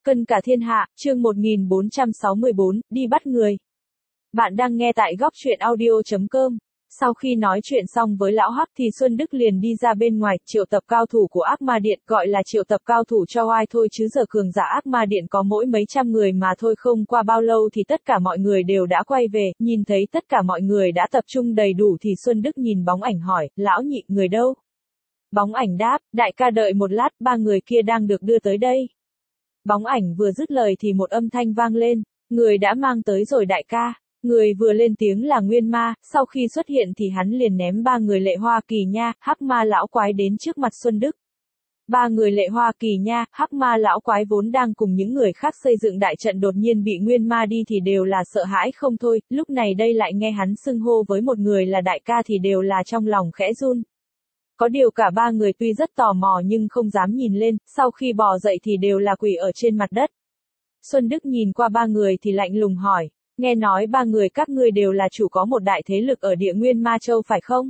Cân cả thiên hạ, chương 1464, đi bắt người. Bạn đang nghe tại góc truyện audio.com. Sau khi nói chuyện xong với lão Hắc thì Xuân Đức liền đi ra bên ngoài, triệu tập cao thủ của Ác Ma Điện, gọi là triệu tập cao thủ cho oai thôi chứ giờ cường giả Ác Ma Điện có mỗi mấy trăm người mà thôi. Không qua bao lâu thì tất cả mọi người đều đã quay về, nhìn thấy tất cả mọi người đã tập trung đầy đủ thì Xuân Đức nhìn Bóng Ảnh hỏi, lão nhị, người đâu? Bóng Ảnh đáp, đại ca đợi một lát, ba người kia đang được đưa tới đây. Bóng Ảnh vừa dứt lời thì một âm thanh vang lên, người đã mang tới rồi đại ca. Người vừa lên tiếng là Nguyên Ma, sau khi xuất hiện thì hắn liền ném ba người Lệ Hoa Kỳ Nha, Hắc Ma lão quái đến trước mặt Xuân Đức. Ba người Lệ Hoa Kỳ Nha, Hắc Ma lão quái vốn đang cùng những người khác xây dựng đại trận đột nhiên bị Nguyên Ma đi thì đều là sợ hãi không thôi, lúc này đây lại nghe hắn xưng hô với một người là đại ca thì đều là trong lòng khẽ run. Có điều cả ba người tuy rất tò mò nhưng không dám nhìn lên, sau khi bò dậy thì đều là quỳ ở trên mặt đất. Xuân Đức nhìn qua ba người thì lạnh lùng hỏi, nghe nói ba người các ngươi đều là chủ có một đại thế lực ở địa nguyên Ma Châu phải không?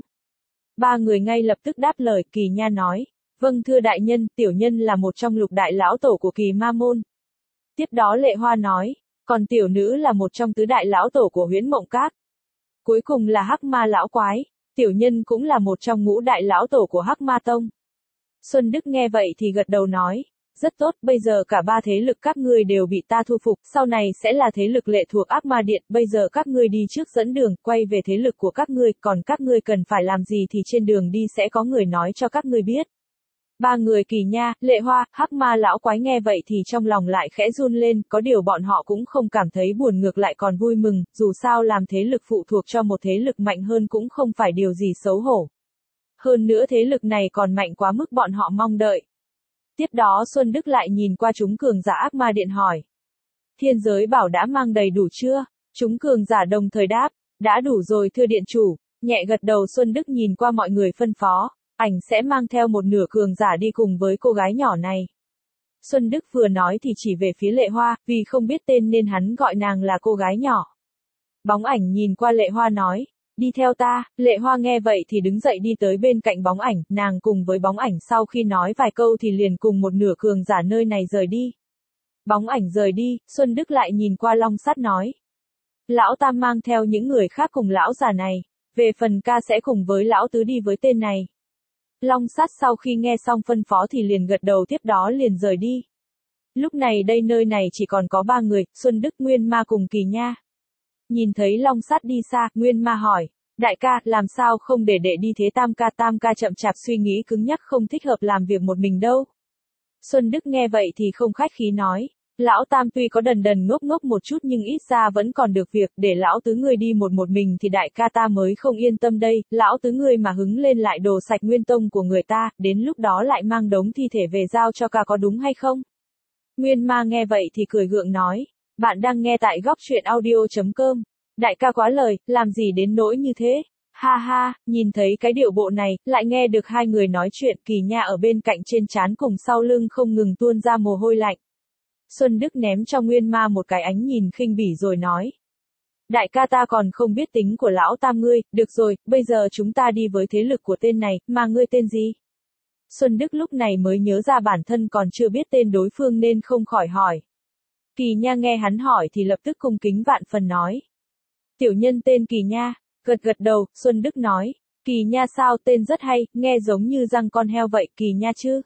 Ba người ngay lập tức đáp lời. Kỳ Nha nói, vâng thưa đại nhân, tiểu nhân là một trong lục đại lão tổ của Kỳ Ma Môn. Tiếp đó Lệ Hoa nói, còn tiểu nữ là một trong tứ đại lão tổ của Huyễn Mộng Các. Cuối cùng là Hắc Ma lão quái, tiểu nhân cũng là một trong ngũ đại lão tổ của Hắc Ma Tông. Xuân Đức nghe vậy thì gật đầu nói, rất tốt, bây giờ cả ba thế lực các ngươi đều bị ta thu phục, sau này sẽ là thế lực lệ thuộc Ác Ma Điện, bây giờ các ngươi đi trước dẫn đường, quay về thế lực của các ngươi, còn các ngươi cần phải làm gì thì trên đường đi sẽ có người nói cho các ngươi biết. Ba người Kỳ Nha, Lệ Hoa, Hắc Ma lão quái nghe vậy thì trong lòng lại khẽ run lên, có điều bọn họ cũng không cảm thấy buồn, ngược lại còn vui mừng, dù sao làm thế lực phụ thuộc cho một thế lực mạnh hơn cũng không phải điều gì xấu hổ. Hơn nữa thế lực này còn mạnh quá mức bọn họ mong đợi. Tiếp đó Xuân Đức lại nhìn qua chúng cường giả Ác Ma Điện hỏi. Thiên giới bảo đã mang đầy đủ chưa? Chúng cường giả đồng thời đáp, đã đủ rồi thưa điện chủ. Nhẹ gật đầu Xuân Đức nhìn qua mọi người phân phó, ảnh sẽ mang theo một nửa cường giả đi cùng với cô gái nhỏ này. Xuân Đức vừa nói thì chỉ về phía Lệ Hoa, vì không biết tên nên hắn gọi nàng là cô gái nhỏ. Bóng Ảnh nhìn qua Lệ Hoa nói, đi theo ta. Lệ Hoa nghe vậy thì đứng dậy đi tới bên cạnh Bóng Ảnh, nàng cùng với Bóng Ảnh sau khi nói vài câu thì liền cùng một nửa cường giả nơi này rời đi. Bóng Ảnh rời đi, Xuân Đức lại nhìn qua Long Sắt nói. Lão Tam mang theo những người khác cùng lão già này, về phần ca sẽ cùng với lão tứ đi với tên này. Long Sắt sau khi nghe xong phân phó thì liền gật đầu, tiếp đó liền rời đi. Lúc này đây nơi này chỉ còn có ba người, Xuân Đức, Nguyên Ma cùng Kỳ Nha. Nhìn thấy Long Sắt đi xa, Nguyên Ma hỏi, đại ca, làm sao không để đệ đi thế? Tam ca chậm chạp suy nghĩ cứng nhắc không thích hợp làm việc một mình đâu. Xuân Đức nghe vậy thì không khách khí nói, lão Tam tuy có đần ngốc ngốc một chút nhưng ít ra vẫn còn được việc, để lão tứ ngươi đi một mình thì đại ca ta mới không yên tâm đây, lão tứ ngươi mà hứng lên lại đồ sạch nguyên tông của người ta, đến lúc đó lại mang đống thi thể về giao cho ca có đúng hay không? Nguyên Ma nghe vậy thì cười gượng nói, bạn đang nghe tại góc truyện audio.com. Đại ca quá lời, làm gì đến nỗi như thế? Ha ha, nhìn thấy cái điệu bộ này, lại nghe được hai người nói chuyện, Kỳ Nha ở bên cạnh trên trán cùng sau lưng không ngừng tuôn ra mồ hôi lạnh. Xuân Đức ném cho Nguyên Ma một cái ánh nhìn khinh bỉ rồi nói. Đại ca ta còn không biết tính của lão Tam ngươi, được rồi, bây giờ chúng ta đi với thế lực của tên này, mà ngươi tên gì? Xuân Đức lúc này mới nhớ ra bản thân còn chưa biết tên đối phương nên không khỏi hỏi. Kỳ Nha nghe hắn hỏi thì lập tức cung kính vạn phần nói. Tiểu nhân tên Kỳ Nha. Gật đầu, Xuân Đức nói. Kỳ Nha sao, tên rất hay, nghe giống như răng con heo vậy, Kỳ Nha chứ?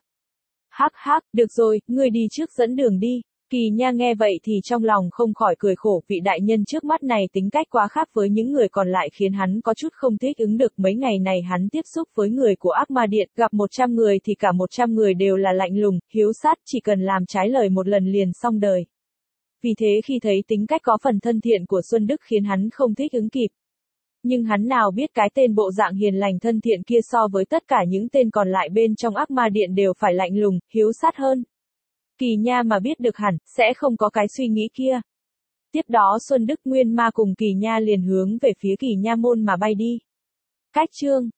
Hắc, được rồi, ngươi đi trước dẫn đường đi. Kỳ Nha nghe vậy thì trong lòng không khỏi cười khổ, vị đại nhân trước mắt này tính cách quá khác với những người còn lại khiến hắn có chút không thích ứng được. Mấy ngày này hắn tiếp xúc với người của Ác Ma Điện, gặp 100 người thì cả 100 người đều là lạnh lùng, hiếu sát, chỉ cần làm trái lời một lần liền xong đời. Vì thế khi thấy tính cách có phần thân thiện của Xuân Đức khiến hắn không thích ứng kịp. Nhưng hắn nào biết cái tên bộ dạng hiền lành thân thiện kia so với tất cả những tên còn lại bên trong Ác Ma Điện đều phải lạnh lùng, hiếu sát hơn. Kỳ Nha mà biết được hẳn, sẽ không có cái suy nghĩ kia. Tiếp đó Xuân Đức, Nguyên Ma cùng Kỳ Nha liền hướng về phía Kỳ Nha môn mà bay đi. Cách chương